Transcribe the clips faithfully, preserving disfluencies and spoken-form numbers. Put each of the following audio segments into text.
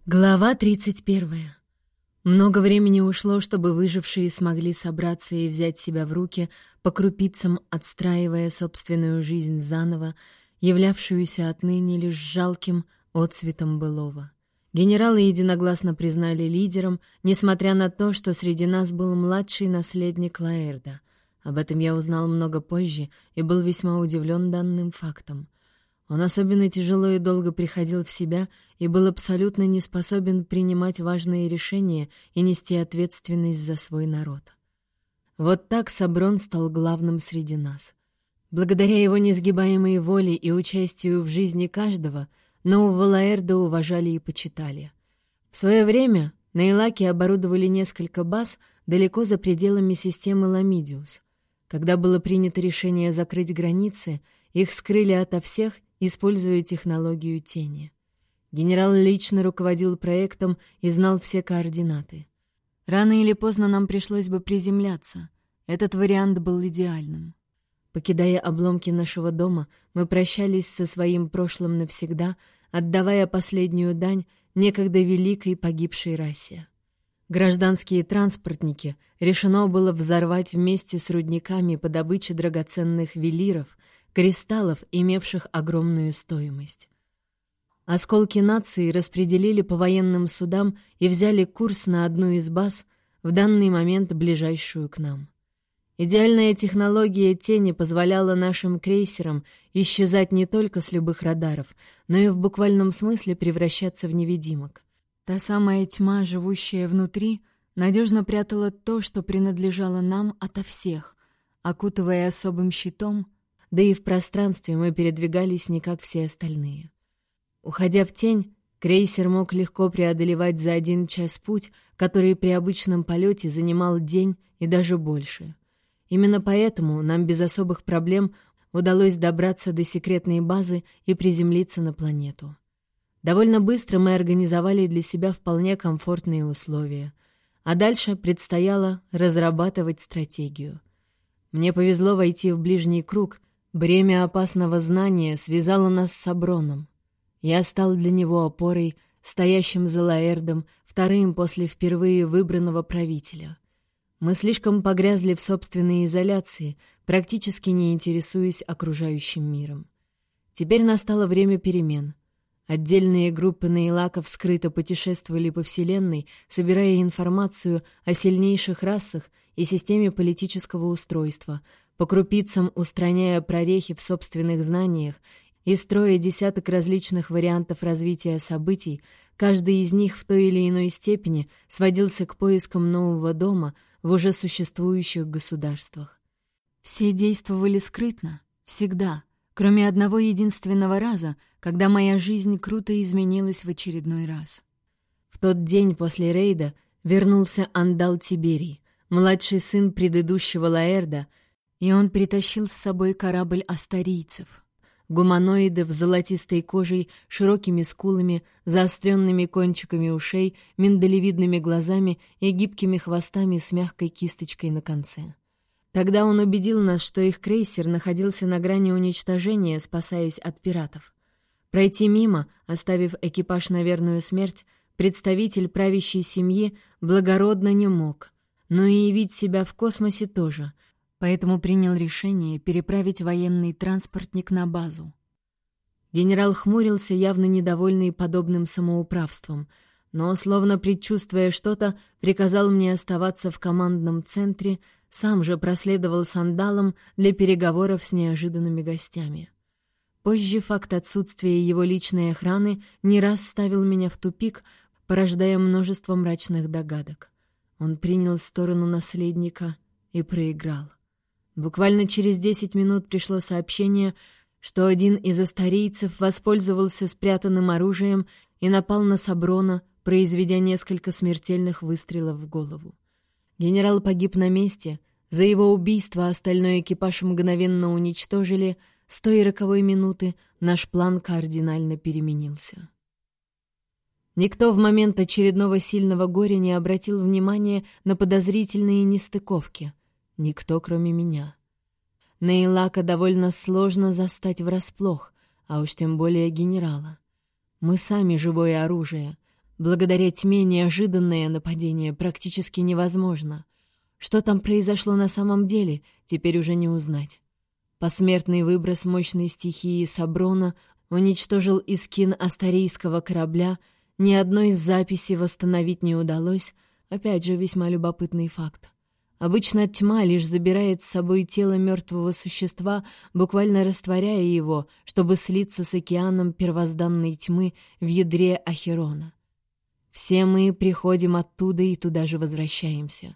Глава тридцать первая. Много времени ушло, чтобы выжившие смогли собраться и взять себя в руки, по крупицам отстраивая собственную жизнь заново, являвшуюся отныне лишь жалким отцветом былого. Генералы единогласно признали лидером, несмотря на то, что среди нас был младший наследник Лаэрда. Об этом я узнал много позже и был весьма удивлен данным фактом. Он особенно тяжело и долго приходил в себя и был абсолютно не способен принимать важные решения и нести ответственность за свой народ. Вот так Саброн стал главным среди нас. Благодаря его несгибаемой воле и участию в жизни каждого, нового Лаэрда уважали и почитали. В свое время на Илаке оборудовали несколько баз далеко за пределами системы Ламидиус. Когда было принято решение закрыть границы, их скрыли ото всех, используя технологию тени. Генерал лично руководил проектом и знал все координаты. Рано или поздно нам пришлось бы приземляться. Этот вариант был идеальным. Покидая обломки нашего дома, мы прощались со своим прошлым навсегда, отдавая последнюю дань некогда великой погибшей расе. Гражданские транспортники решено было взорвать вместе с рудниками по добыче драгоценных велиров, кристаллов, имевших огромную стоимость. Осколки нации распределили по военным судам и взяли курс на одну из баз, в данный момент ближайшую к нам. Идеальная технология тени позволяла нашим крейсерам исчезать не только с любых радаров, но и в буквальном смысле превращаться в невидимок. Та самая тьма, живущая внутри, надежно прятала то, что принадлежало нам ото всех, окутывая особым щитом, да и в пространстве мы передвигались не как все остальные. Уходя в тень, крейсер мог легко преодолевать за один час путь, который при обычном полете занимал день и даже больше. Именно поэтому нам без особых проблем удалось добраться до секретной базы и приземлиться на планету. Довольно быстро мы организовали для себя вполне комфортные условия, а дальше предстояло разрабатывать стратегию. Мне повезло войти в ближний круг. Бремя опасного знания связало нас с Саброном. Я стал для него опорой, стоящим за Лаэрдом, вторым после впервые выбранного правителя. Мы слишком погрязли в собственной изоляции, практически не интересуясь окружающим миром. Теперь настало время перемен. Отдельные группы наилаков скрыто путешествовали по Вселенной, собирая информацию о сильнейших расах и системе политического устройства, по крупицам устраняя прорехи в собственных знаниях и строя десяток различных вариантов развития событий, каждый из них в той или иной степени сводился к поискам нового дома в уже существующих государствах. Все действовали скрытно, всегда, кроме одного единственного раза, когда моя жизнь круто изменилась в очередной раз. В тот день после рейда вернулся Андал Тиберий, младший сын предыдущего Лаэрда, и он притащил с собой корабль астарийцев. Гуманоидов с золотистой кожей, широкими скулами, заостренными кончиками ушей, миндалевидными глазами и гибкими хвостами с мягкой кисточкой на конце. Тогда он убедил нас, что их крейсер находился на грани уничтожения, спасаясь от пиратов. Пройти мимо, оставив экипаж на верную смерть, представитель правящей семьи благородно не мог, но и явить себя в космосе тоже — поэтому принял решение переправить военный транспортник на базу. Генерал хмурился, явно недовольный подобным самоуправством, но, словно предчувствуя что-то, приказал мне оставаться в командном центре, сам же проследовал с Андалом для переговоров с неожиданными гостями. Позже факт отсутствия его личной охраны не раз ставил меня в тупик, порождая множество мрачных догадок. Он принял сторону наследника и проиграл. Буквально через десять минут пришло сообщение, что один из астарийцев воспользовался спрятанным оружием и напал на Саброна, произведя несколько смертельных выстрелов в голову. Генерал погиб на месте, за его убийство остальной экипаж мгновенно уничтожили, с той роковой минуты наш план кардинально переменился. Никто в момент очередного сильного горя не обратил внимания на подозрительные нестыковки. Никто, кроме меня. Нейлака довольно сложно застать врасплох, а уж тем более генерала. Мы сами живое оружие. Благодаря тьме неожиданное нападение практически невозможно. Что там произошло на самом деле, теперь уже не узнать. Посмертный выброс мощной стихии Саброна уничтожил искин астарийского корабля, ни одной из записей восстановить не удалось, опять же весьма любопытный факт. Обычно тьма лишь забирает с собой тело мертвого существа, буквально растворяя его, чтобы слиться с океаном первозданной тьмы в ядре Ахерона. Все мы приходим оттуда и туда же возвращаемся.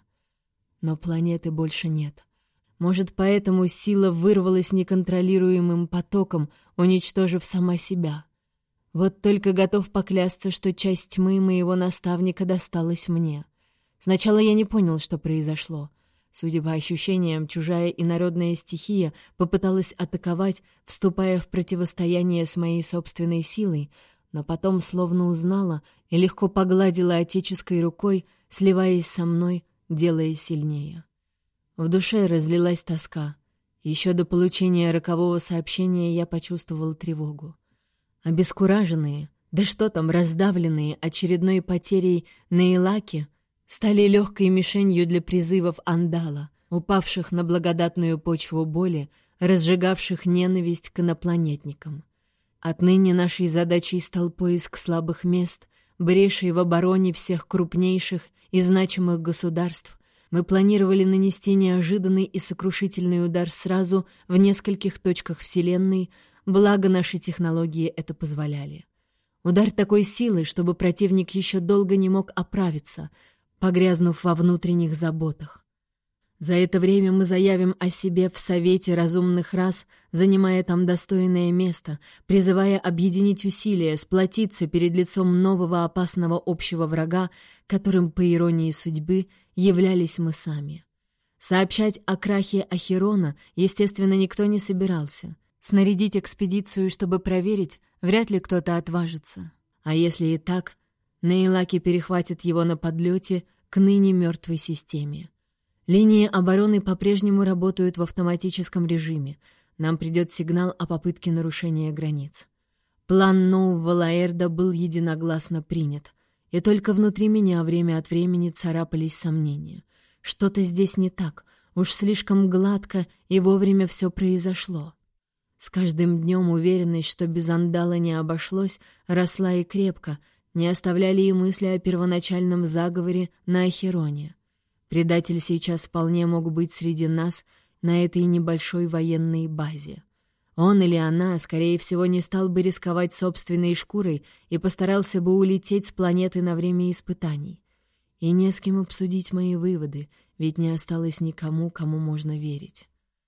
Но планеты больше нет. Может, поэтому сила вырвалась неконтролируемым потоком, уничтожив сама себя. Вот только готов поклясться, что часть тьмы моего наставника досталась мне. Сначала я не понял, что произошло. Судя по ощущениям, чужая инородная стихия попыталась атаковать, вступая в противостояние с моей собственной силой, но потом словно узнала и легко погладила отеческой рукой, сливаясь со мной, делая сильнее. В душе разлилась тоска. Еще до получения рокового сообщения я почувствовал тревогу. Обескураженные, да что там, раздавленные очередной потерей Нейлаки, стали легкой мишенью для призывов Андала, упавших на благодатную почву боли, разжигавших ненависть к инопланетникам. Отныне нашей задачей стал поиск слабых мест, брешей в обороне всех крупнейших и значимых государств. Мы планировали нанести неожиданный и сокрушительный удар сразу в нескольких точках Вселенной, благо наши технологии это позволяли. Удар такой силы, чтобы противник еще долго не мог оправиться, погрязнув во внутренних заботах. За это время мы заявим о себе в Совете разумных рас, занимая там достойное место, призывая объединить усилия, сплотиться перед лицом нового опасного общего врага, которым, по иронии судьбы, являлись мы сами. Сообщать о крахе Ахерона, естественно, никто не собирался. Снарядить экспедицию, чтобы проверить, вряд ли кто-то отважится. А если и так, Нейлаки перехватит его на подлете к ныне мертвой системе. Линии обороны по-прежнему работают в автоматическом режиме. Нам придет сигнал о попытке нарушения границ. План нового Лаэрда был единогласно принят. И только внутри меня время от времени царапались сомнения. Что-то здесь не так. Уж слишком гладко и вовремя все произошло. С каждым днем уверенность, что без Андала не обошлось, росла и крепко, не оставляли и мысли о первоначальном заговоре на Ахероне. Предатель сейчас вполне мог быть среди нас на этой небольшой военной базе. Он или она, скорее всего, не стал бы рисковать собственной шкурой и постарался бы улететь с планеты на время испытаний. И не с кем обсудить мои выводы, ведь не осталось никому, кому можно верить.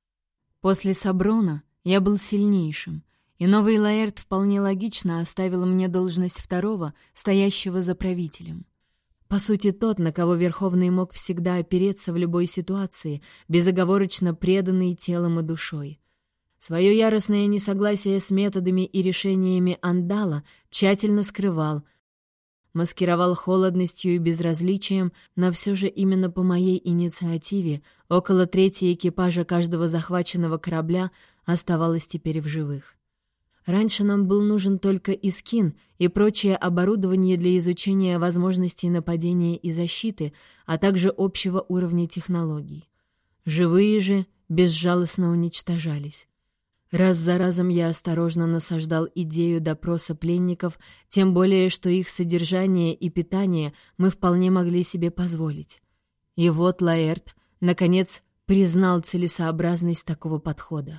После Саброна я был сильнейшим, и новый Лаэрд вполне логично оставил мне должность второго, стоящего за правителем. По сути, тот, на кого Верховный мог всегда опереться в любой ситуации, безоговорочно преданный телом и душой. Свое яростное несогласие с методами и решениями Андала тщательно скрывал, маскировал холодностью и безразличием, но все же именно по моей инициативе около трети экипажа каждого захваченного корабля оставалось теперь в живых. Раньше нам был нужен только Искин и прочее оборудование для изучения возможностей нападения и защиты, а также общего уровня технологий. Живые же безжалостно уничтожались. Раз за разом я осторожно насаждал идею допроса пленников, тем более, что их содержание и питание мы вполне могли себе позволить. И вот Лаэрд, наконец, признал целесообразность такого подхода.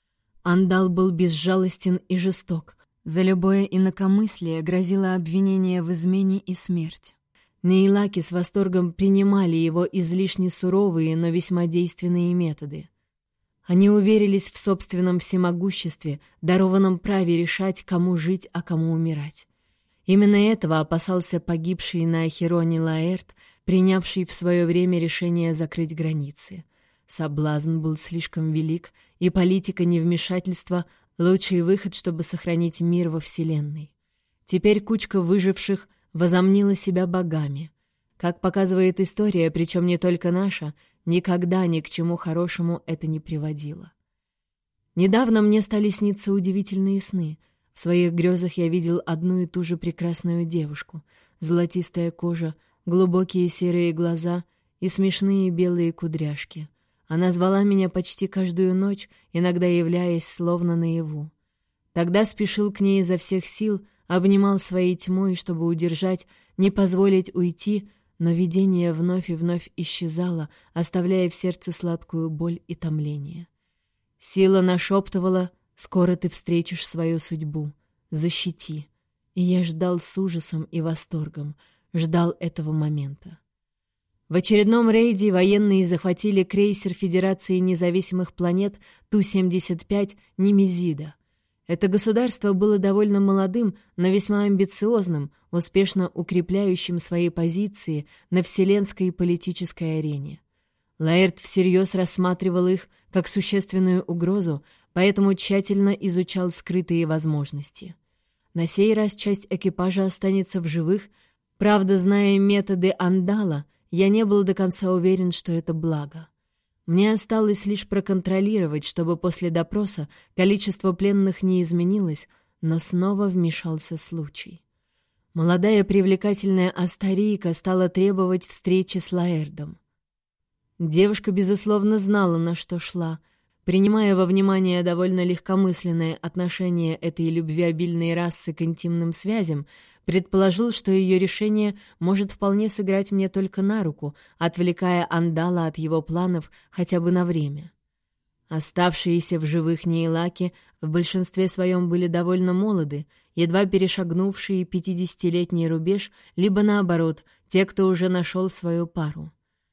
Андал был безжалостен и жесток. За любое инакомыслие грозило обвинение в измене и смерть. Нейлаки с восторгом принимали его излишне суровые, но весьма действенные методы. Они уверились в собственном всемогуществе, дарованном праве решать, кому жить, а кому умирать. Именно этого опасался погибший на Ахероне Лаэрд, принявший в свое время решение закрыть границы. Соблазн был слишком велик, и политика невмешательства — лучший выход, чтобы сохранить мир во Вселенной. Теперь кучка выживших возомнила себя богами. Как показывает история, причем не только наша, никогда ни к чему хорошему это не приводило. Недавно мне стали сниться удивительные сны. В своих грезах я видел одну и ту же прекрасную девушку. золотистая кожа, глубокие серые глаза и смешные белые кудряшки. Она звала меня почти каждую ночь, иногда являясь словно наяву. Тогда спешил к ней изо всех сил, обнимал своей тьмой, чтобы удержать, не позволить уйти, но видение вновь и вновь исчезало, оставляя в сердце сладкую боль и томление. Сила нашептывала: «Скоро ты встретишь свою судьбу. Защити». И я ждал с ужасом и восторгом, ждал этого момента. В очередном рейде военные захватили крейсер Федерации независимых планет Ту семьдесят пять «Немезида». Это государство было довольно молодым, но весьма амбициозным, успешно укрепляющим свои позиции на вселенской политической арене. Лаэрт всерьез рассматривал их как существенную угрозу, поэтому тщательно изучал скрытые возможности. На сей раз часть экипажа останется в живых, правда, зная методы Андала, я не был до конца уверен, что это благо. Мне осталось лишь проконтролировать, чтобы после допроса количество пленных не изменилось, но снова вмешался случай. Молодая привлекательная Астарийка стала требовать встречи с Лаэрдом. Девушка, безусловно, знала, на что шла. Принимая во внимание довольно легкомысленное отношение этой любвеобильной расы к интимным связям, предположил, что ее решение может вполне сыграть мне только на руку, отвлекая Андала от его планов хотя бы на время. Оставшиеся в живых нейлаки в большинстве своем были довольно молоды, едва перешагнувшие пятидесятилетний рубеж, либо наоборот, те, кто уже нашел свою пару.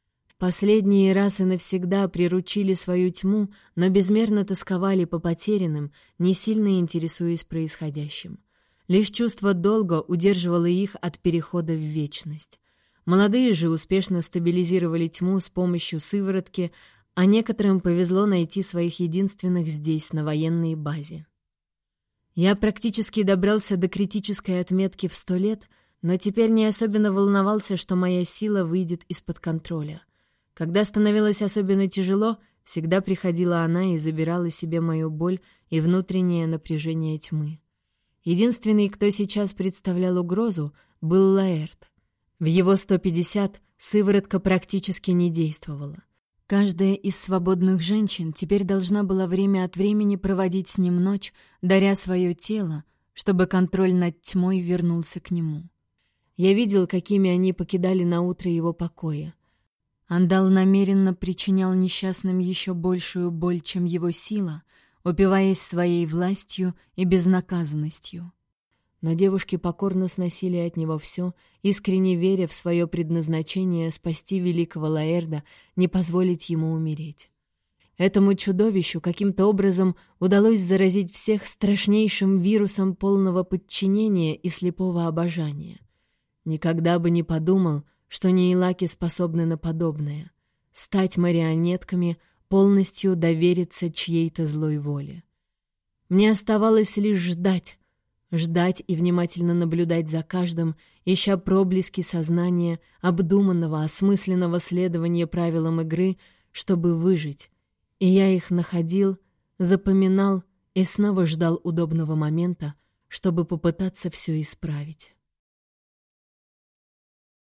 Последние раз и навсегда приручили свою тьму, но безмерно тосковали по потерянным, не сильно интересуясь происходящим. Лишь чувство долга удерживало их от перехода в вечность. Молодые же успешно стабилизировали тьму с помощью сыворотки, а некоторым повезло найти своих единственных здесь, на военной базе. Я практически добрался до критической отметки в сто лет, но теперь не особенно волновался, что моя сила выйдет из-под контроля. Когда становилось особенно тяжело, всегда приходила она и забирала себе мою боль и внутреннее напряжение тьмы. Единственный, кто сейчас представлял угрозу, был Лаэрт. В его сто пятьдесят сыворотка практически не действовала. Каждая из свободных женщин теперь должна была время от времени проводить с ним ночь, даря свое тело, чтобы контроль над тьмой вернулся к нему. Я видел, какими они покидали на утро его покоя. Андал намеренно причинял несчастным еще большую боль, чем его сила, упиваясь своей властью и безнаказанностью. Но девушки покорно сносили от него все, искренне веря в свое предназначение спасти великого Лаэрда, не позволить ему умереть. Этому чудовищу каким-то образом удалось заразить всех страшнейшим вирусом полного подчинения и слепого обожания. Никогда бы не подумал, что нейлаки способны на подобное — стать марионетками, полностью довериться чьей-то злой воле. Мне оставалось лишь ждать, ждать и внимательно наблюдать за каждым, ища проблески сознания, обдуманного, осмысленного следования правилам игры, чтобы выжить. И я их находил, запоминал и снова ждал удобного момента, чтобы попытаться все исправить.